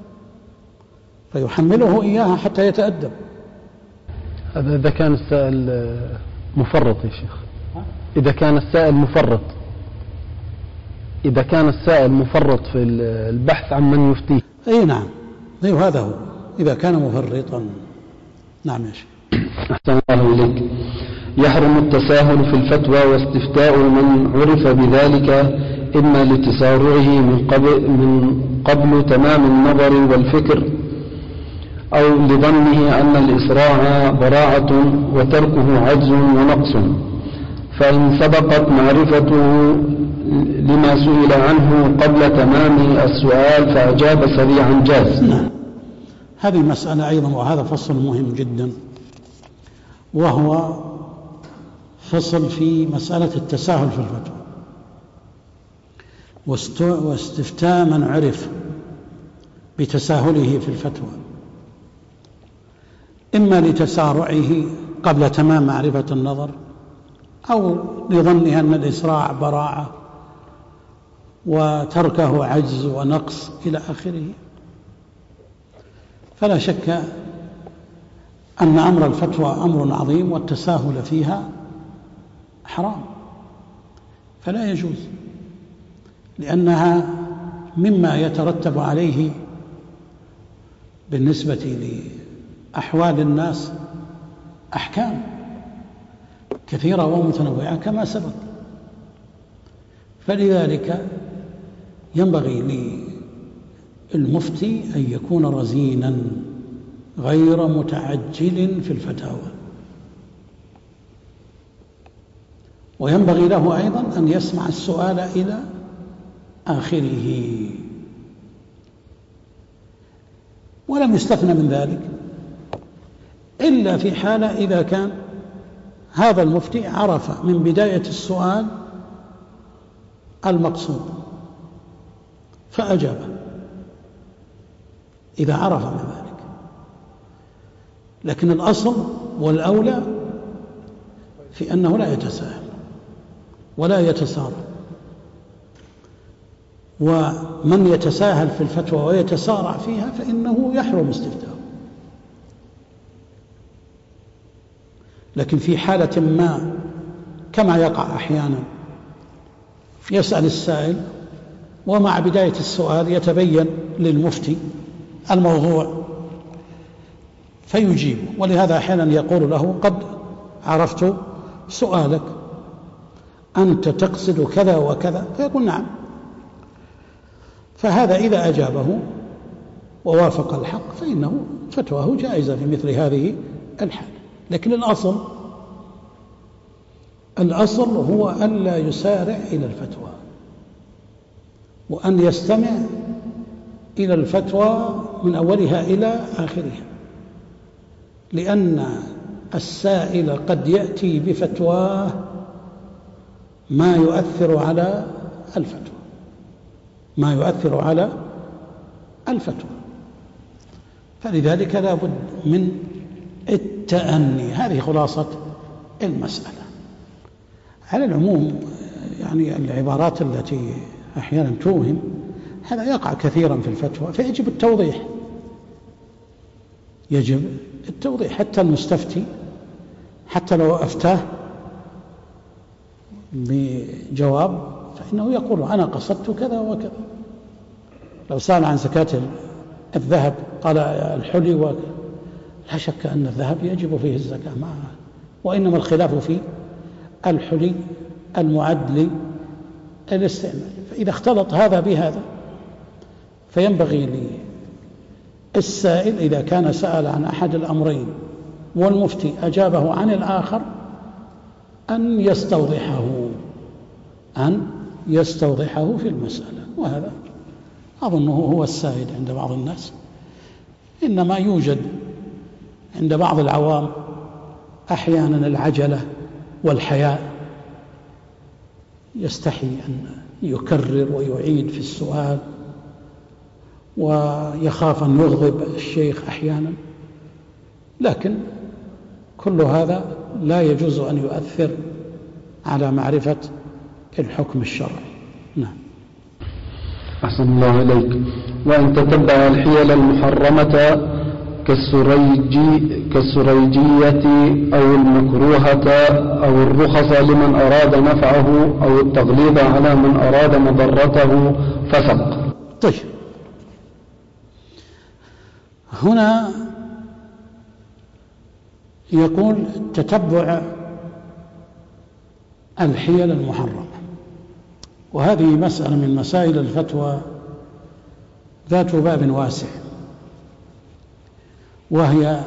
فيحمله إياها حتى يتأدب. هذا إذا كان السائل مفرط يا شيخ، إذا كان السائل مفرط إذا كان السائل مفرط في البحث عن من يفتيه. أي نعم، أيوه هذا هو، إذا كان مفرطا. نعم يا شيخ. أحسن الله إليك. يحرم التساهل في الفتوى واستفتاء من عرف بذلك إما لتسارعه من قبل, من قبل تمام النظر والفكر، أو لظنه أن الإسراع براعة وتركه عجز ونقص، فإن سبقت معرفته لما سئل عنه قبل تمام السؤال فأجاب سريعا جاز. نعم، هذه مسألة أيضا، وهذا فصل مهم جدا، وهو فصل في مسألة التساهل في الفتوى واستفتاء من عرف بتساهله في الفتوى، إما لتسارعه قبل تمام معرفة النظر، أو لظنه أن الإسراع براعة وتركه عجز ونقص إلى آخره. فلا شك أن أمر الفتوى أمر عظيم، والتساهل فيها حرام، فلا يجوز، لأنها مما يترتب عليه بالنسبة لأحوال الناس أحكام كثيرة ومتنوعة كما سبق. فلذلك ينبغي للمفتي أن يكون رزينا غير متعجل في الفتاوى، وينبغي له أيضا أن يسمع السؤال إلى آخره، ولم يستثنى من ذلك إلا في حالة إذا كان هذا المفتي عرف من بداية السؤال المقصود فأجابه إذا عرف من ذلك. لكن الأصل والأولى في أنه لا يتساهل ولا يتسارع، ومن يتساهل في الفتوى ويتسارع فيها فإنه يحرم استفتاؤه. لكن في حالة ما كما يقع أحيانا يسأل السائل ومع بداية السؤال يتبين للمفتي الموضوع فيجيب، ولهذا أحيانا يقول له قد عرفت سؤالك، أنت تقصد كذا وكذا، فيقول نعم. فهذا إذا أجابه ووافق الحق فإنه فتواه جائزة في مثل هذه الحال. لكن الأصل الأصل هو أن لا يسارع إلى الفتوى، وأن يستمع إلى الفتوى من أولها إلى آخرها، لأن السائل قد يأتي بفتواه ما يؤثر على الفتوى ما يؤثر على الفتوى فلذلك لا بد من التأني. هذه خلاصة المسألة. على العموم يعني العبارات التي أحيانا توهم هذا يقع كثيرا في الفتوى، فيجب التوضيح يجب التوضيح حتى المستفتي حتى لو أفتاه بجواب فإنه يقول أنا قصدت كذا وكذا. لو سأل عن زكاة الذهب قال الحلي وكذا، لا شك أن الذهب يجب فيه الزكاة معها، وإنما الخلاف في الحلي المعد للاستعمال. فإذا اختلط هذا بهذا فينبغي للسائل إذا كان سأل عن أحد الأمرين والمفتي أجابه عن الآخر أن يستوضحه أن يستوضحه في المسألة. وهذا أظنه هو السائد عند بعض الناس، إنما يوجد عند بعض العوام أحيانا العجلة والحياء، يستحي أن يكرر ويعيد في السؤال ويخاف أن يغضب الشيخ أحيانا، لكن كل هذا لا يجوز أن يؤثر على معرفة الحكم الشرعي. نعم. أحسن الله إليك. وأن تتبع الحيل المحرمة كالسريجي كالسريجية أو المكروهة أو الرخص لمن أراد نفعه أو التغليظ على من أراد مضرته فسق. طيب، هنا يقول تتبع الحيل المحرمة، وهذه مسألة من مسائل الفتوى ذات باب واسع، وهي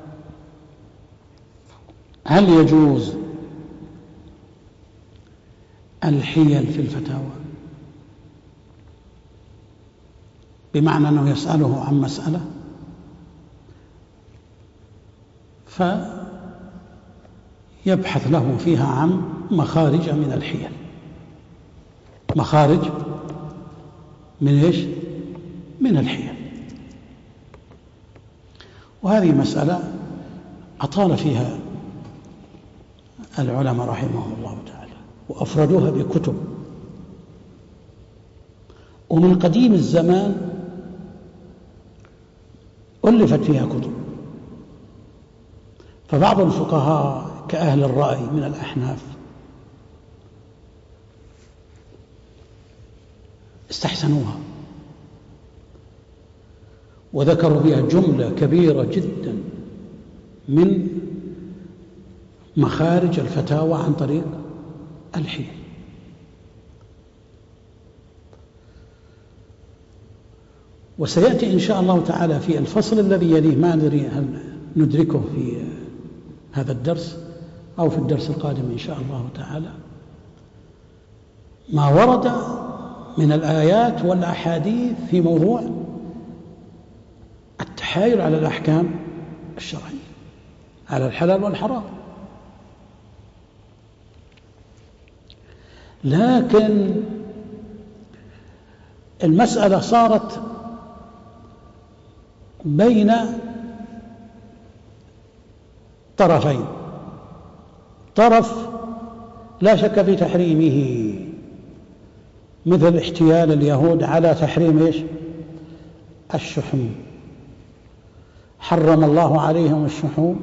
هل يجوز الحيل في الفتاوى، بمعنى أنه يسأله عن مسألة فيبحث له فيها عن مخارج من الحيل، مخارج من إيش؟ من الحيل. وهذه مسألة أطال فيها العلماء رحمهم الله تعالى وأفردوها بكتب، ومن قديم الزمان ألفت فيها كتب. فبعض الفقهاء كأهل الرأي من الأحناف استحسنوها وذكروا بها جملة كبيرة جدا من مخارج الفتاوى عن طريق الحيل. وسيأتي إن شاء الله تعالى في الفصل الذي يليه، ما ندري هل ندركه في هذا الدرس أو في الدرس القادم إن شاء الله تعالى، ما ورد من الآيات والأحاديث في موضوع التحايل على الأحكام الشرعية، على الحلال والحرام. لكن المسألة صارت بين طرفين، طرف لا شك في تحريمه مثل احتيال اليهود على تحريم إيش؟ الشحوم، حرم الله عليهم الشحوم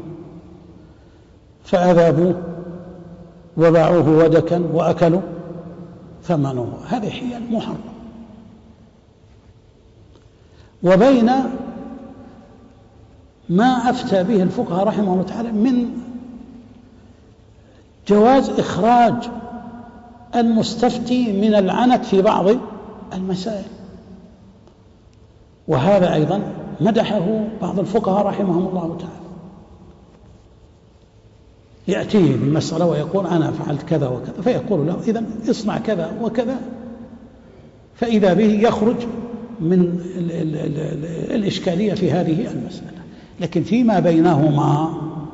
فأذابوه وباعوه ودكا وأكلوا ثمنه، هذه حيل محرم. وبين ما أفتى به الفقهاء رحمه الله تعالى من جواز إخراج المستفتي من العنت في بعض المسائل، وهذا أيضا مدحه بعض الفقهاء رحمهم الله تعالى، يأتيه بالمسألة ويقول أنا فعلت كذا وكذا، فيقول له إذن اصنع كذا وكذا، فإذا به يخرج من ال ال ال الإشكالية في هذه المسألة. لكن فيما بينهما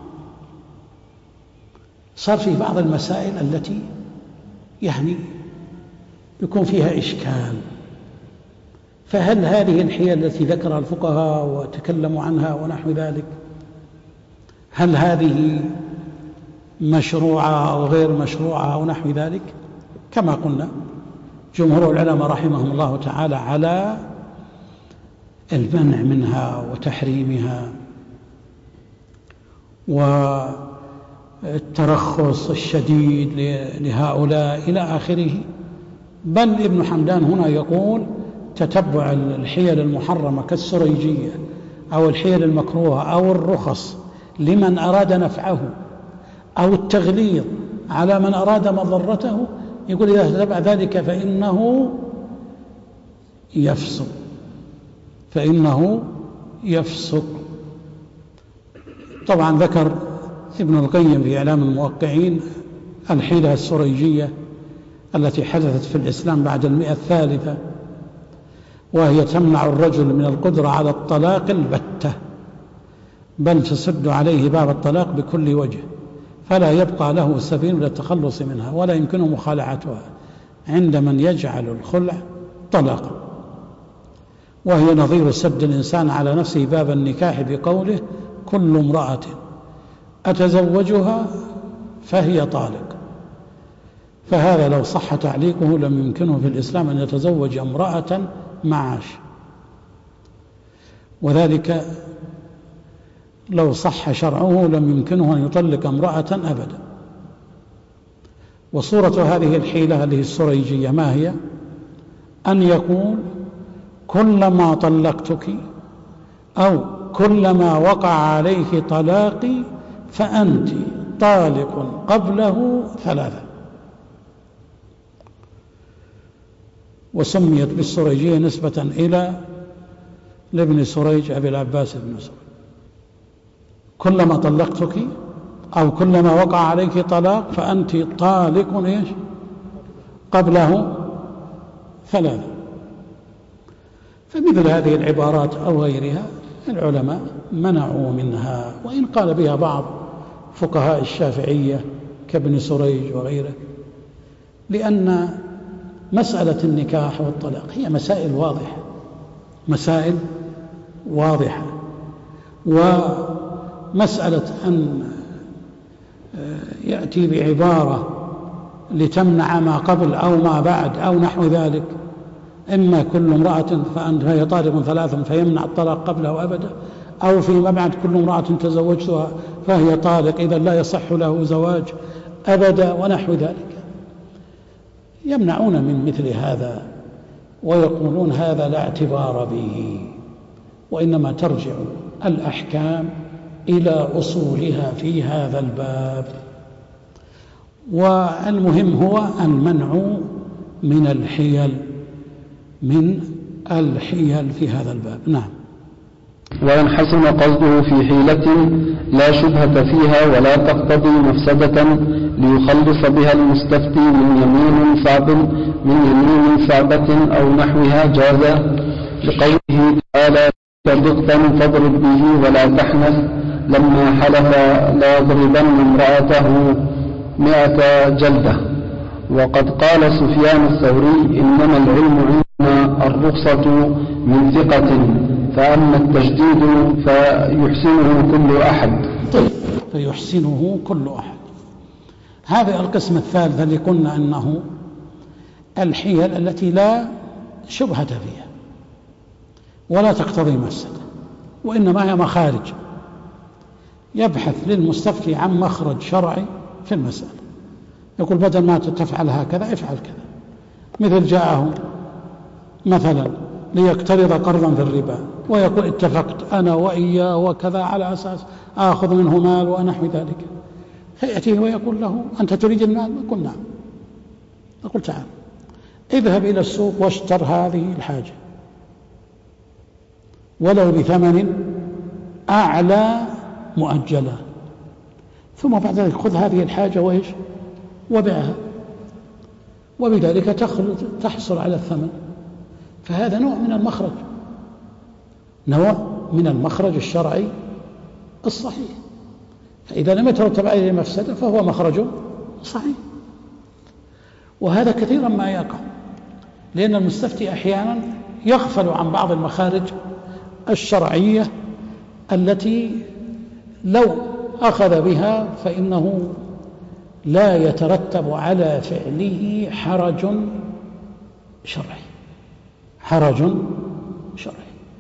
صار في بعض المسائل التي يعني يكون فيها إشكال، فهل هذه الحيل التي ذكرها الفقهاء وتكلموا عنها ونحو ذلك، هل هذه مشروعة أو غير مشروعة أو نحو ذلك؟ كما قلنا جمهور العلماء رحمهم الله تعالى على المنع منها وتحريمها والترخص الشديد لهؤلاء إلى آخره. بل ابن حمدان هنا يقول تتبع الحيل المحرمة كالسريجية أو الحيل المكروهة أو الرخص لمن أراد نفعه أو التغليظ على من أراد مضرته، يقول إذا تتبع ذلك فإنه يفسق فإنه يفسق. طبعا ذكر ابن القيم في إعلام الموقعين الحيلة السريجية التي حدثت في الإسلام بعد المئة الثالثة، وهي تمنع الرجل من القدرة على الطلاق البتة، بل تسد عليه باب الطلاق بكل وجه، فلا يبقى له سبيل للتخلص منها ولا يمكنه مخالعتها عند من يجعل الخلع طلاقا. وهي نظير سد الإنسان على نفسه باب النكاح بقوله كل امرأة أتزوجها فهي طالق، فهذا لو صح تعليقه لم يمكنه في الإسلام أن يتزوج امرأة معاش، وذلك لو صح شرعه لم يمكنه أن يطلق امرأة أبدا. وصورة هذه الحيلة هذه السريجية ما هي؟ أن يقول كلما طلقتك أو كلما وقع عليك طلاقي فأنت طالق قبله ثلاثة. وسميت بالسريجية نسبة إلى لابن سريج أبي العباس بن سريج. كلما طلقتك أو كلما وقع عليك طلاق فأنت طالق إيش؟ قبله ثلاثة. فمثل هذه العبارات أو غيرها العلماء منعوا منها، وإن قال بها بعض فقهاء الشافعية كابن سريج وغيره، لأن مسألة النكاح والطلاق هي مسائل واضحة مسائل واضحة ومسألة أن يأتي بعبارة لتمنع ما قبل أو ما بعد أو نحو ذلك، إما كل امرأة فهي طالق ثلاثا فيمنع الطلاق قبله أبدا، أو فيما بعد كل امرأة تزوجتها فهي طالق إذا لا يصح له زواج أبدا ونحو ذلك. يمنعون من مثل هذا ويقولون هذا لا اعتبار به، وإنما ترجع الأحكام إلى أصولها في هذا الباب، والمهم هو المنع من الحيل من الحيل في هذا الباب. نعم. وإن حسن قصده في حيلة لا شبهة فيها ولا تقتضي مفسدة ليخلص بها المستفتي من يمين صعب من يمين صعبة أو نحوها جاز، لقوله تعالى كدقتا فاضرب به ولا تحنث لما حلف لا يضربن امرأته مئة جلدة. وقد قال سفيان الثوري إنما العلم عندنا الرخصة من ثقة، فأما التشديد فيحسنه كل أحد. طيب، فيحسنه كل أحد. هذا القسم الثالث اللي قلنا أنه الحيل التي لا شبهة فيها ولا تقتضي مفسدة، وإنما هي مخارج، يبحث للمستفتي عن مخرج شرعي في المسألة، يقول بدل ما تفعل هكذا افعل كذا. مثل جاءه مثلا ليقترض قرضا في الربا ويقول اتفقت أنا وإياه وكذا على أساس آخذ منه مال ونحو ذلك، فيأتيه ويقول له أنت تريد المال؟ يقول نعم. أقول تعال اذهب إلى السوق واشتر هذه الحاجة ولو بثمن أعلى مؤجلا، ثم بعد ذلك خذ هذه الحاجة وإيش وبيعها، وبذلك تحصل على الثمن. فهذا نوع من المخرج، نوع من المخرج الشرعي الصحيح. فإذا لم يترتب عليه مفسدة فهو مخرج صحيح. وهذا كثيرا ما يقع، لأن المستفتي أحيانا يغفل عن بعض المخارج الشرعية التي لو أخذ بها فإنه لا يترتب على فعله حرج شرعي، حرج شرعي.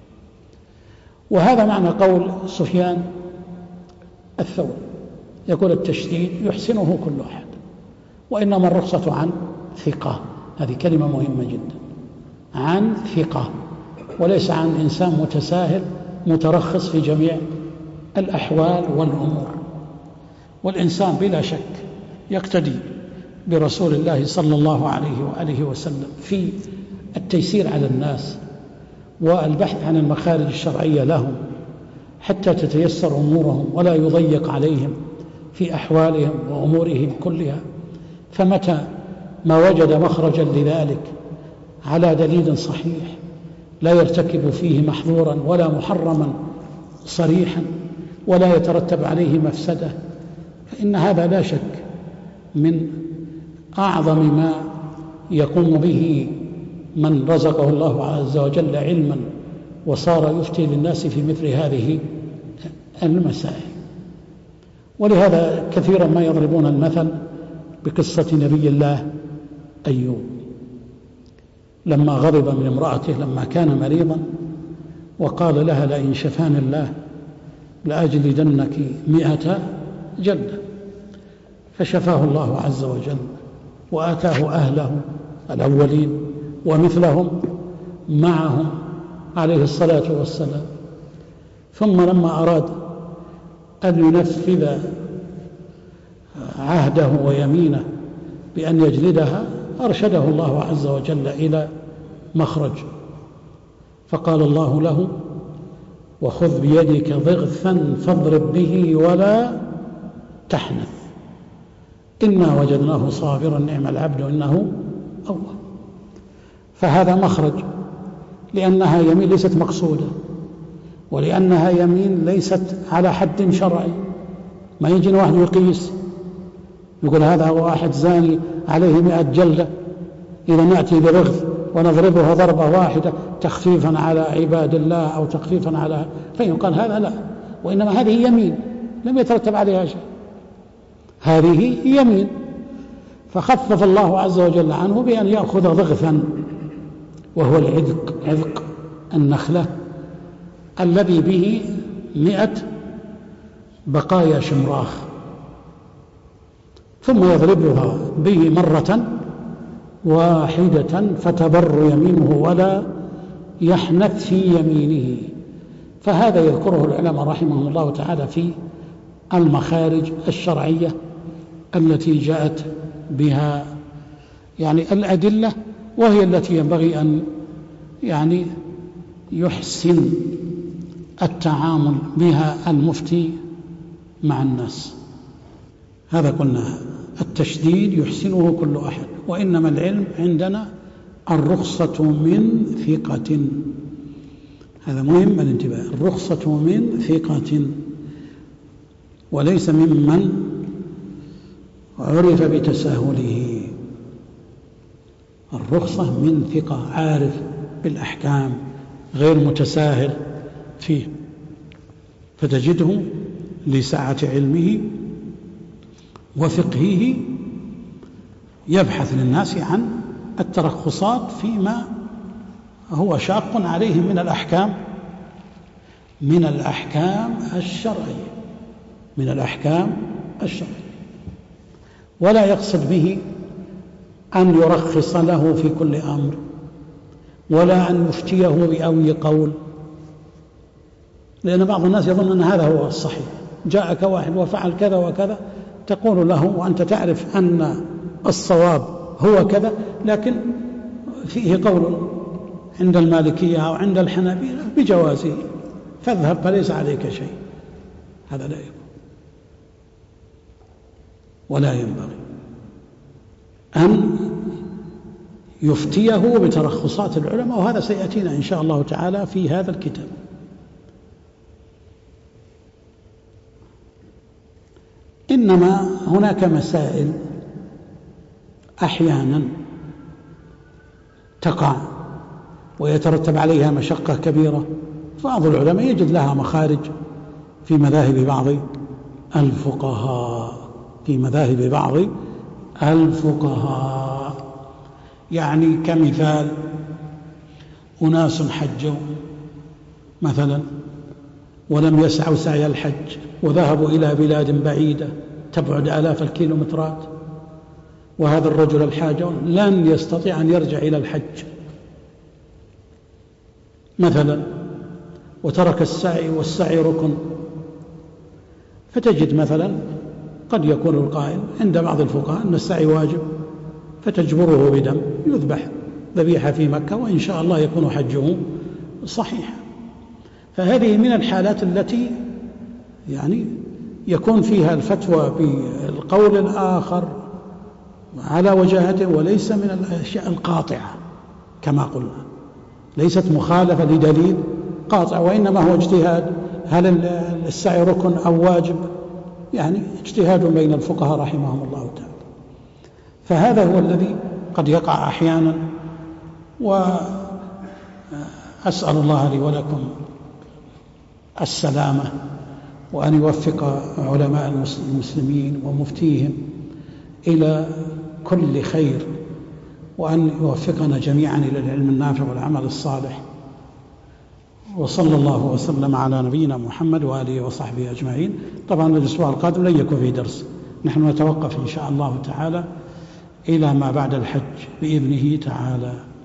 وهذا معنى قول سفيان الثوري، يقول التشديد يحسنه كل أحد، وإنما الرخصة عن ثقة. هذه كلمة مهمة جدا، عن ثقة، وليس عن إنسان متساهل مترخص في جميع الأحوال والأمور. والإنسان بلا شك يقتدي برسول الله صلى الله عليه وآله وسلم في التيسير على الناس والبحث عن المخارج الشرعية لهم حتى تتيسر أمورهم ولا يضيق عليهم في أحوالهم وأمورهم كلها. فمتى ما وجد مخرجا لذلك على دليل صحيح لا يرتكب فيه محظورا ولا محرما صريحا ولا يترتب عليه مفسدة، فإن هذا لا شك من أعظم ما يقوم به من رزقه الله عز وجل علما وصار يفتي للناس في مثل هذه المسائل. ولهذا كثيرا ما يضربون المثل بقصة نبي الله أيوب لما غضب من امرأته لما كان مريضا وقال لها لئن شفاني الله لأجلدنك مئة جلدة، فشفاه الله عز وجل وآتاه أهله الأولين ومثلهم معهم عليه الصلاة والسلام. ثم لما أراد أن ينفذ عهده ويمينه بأن يجلدها أرشده الله عز وجل إلى مخرج، فقال الله له وخذ بيدك ضغثا فاضرب به ولا تحنث إنا وجدناه صابرا نعم العبد إنه أواب. فهذا مخرج، لأنها يمين ليست مقصودة، ولأنها يمين ليست على حد شرعي. ما يجينا واحد يقيس يقول هذا واحد زاني عليه مئة جلدة، إذا نأتي برغث ونضربه ضربة واحدة تخفيفا على عباد الله أو تخفيفا على، فيقال هذا لا، وإنما هذه يمين لم يترتب عليها شيء، هذه يمين. فخفف الله عز وجل عنه بأن يأخذ ضغثا وهو العذق، عذق النخلة الذي به مئة بقايا شمراخ، ثم يضربها به مرة واحدة فتبر يمينه ولا يحنث في يمينه. فهذا يذكره العلماء رحمهم الله تعالى في المخارج الشرعية التي جاءت بها يعني الأدلة، وهي التي ينبغي أن يعني يحسن التعامل بها المفتي مع الناس. هذا قلنا التشديد يحسنه كل أحد، وإنما العلم عندنا الرخصة من ثقة. هذا مهم الانتباه، الرخصة من ثقة وليس ممن عرف بتساهله. الرخصة من ثقة عارف بالأحكام غير متساهل فيه، فتجده لسعة علمه وفقهه يبحث للناس عن الترخصات فيما هو شاق عليهم من الأحكام من الأحكام الشرعية من الأحكام الشرعية ولا يقصد به أن يرخص له في كل أمر ولا أن يفتيه بأي قول، لأن بعض الناس يظن أن هذا هو الصحيح. جاءك واحد وفعل كذا وكذا تقول له وأنت تعرف أن الصواب هو كذا، لكن فيه قول عند المالكية أو عند الحنابلة بجوازه، فاذهب فليس عليك شيء. هذا لا يكون ولا ينبغي أن يفتيه بترخصات العلماء، وهذا سيأتينا إن شاء الله تعالى في هذا الكتاب. إنما هناك مسائل أحيانا تقع ويترتب عليها مشقة كبيرة، بعض العلماء يجد لها مخارج في مذاهب بعض الفقهاء في مذاهب بعض الفقهاء يعني كمثال أناس حجوا مثلا ولم يسعوا سعي الحج وذهبوا إلى بلاد بعيدة تبعد آلاف الكيلومترات، وهذا الرجل الحاج لن يستطيع أن يرجع إلى الحج مثلا، وترك السعي والسعي ركن، فتجد مثلا قد يكون القائل عند بعض الفقهاء أن السعي واجب فتجبره بدم يذبح ذبيحة في مكة وإن شاء الله يكون حجه صحيحا. فهذه من الحالات التي يعني يكون فيها الفتوى بالقول الآخر على وجاهته، وليس من الأشياء القاطعة كما قلنا، ليست مخالفة لدليل قاطع، وإنما هو اجتهاد. هل السعي ركن أو واجب؟ يعني اجتهاد بين الفقهاء رحمهم الله تعالى. فهذا هو الذي قد يقع أحيانا، وأسأل الله لي ولكم السلامة، وأن يوفق علماء المسلمين ومفتيهم إلى كل خير، وأن يوفقنا جميعا إلى العلم النافع والعمل الصالح. وصلى الله وسلم على نبينا محمد وآله وصحبه أجمعين. طبعا الأسبوع القادم لن يكون فيه درس، نحن نتوقف إن شاء الله تعالى إلى ما بعد الحج بإذنه تعالى.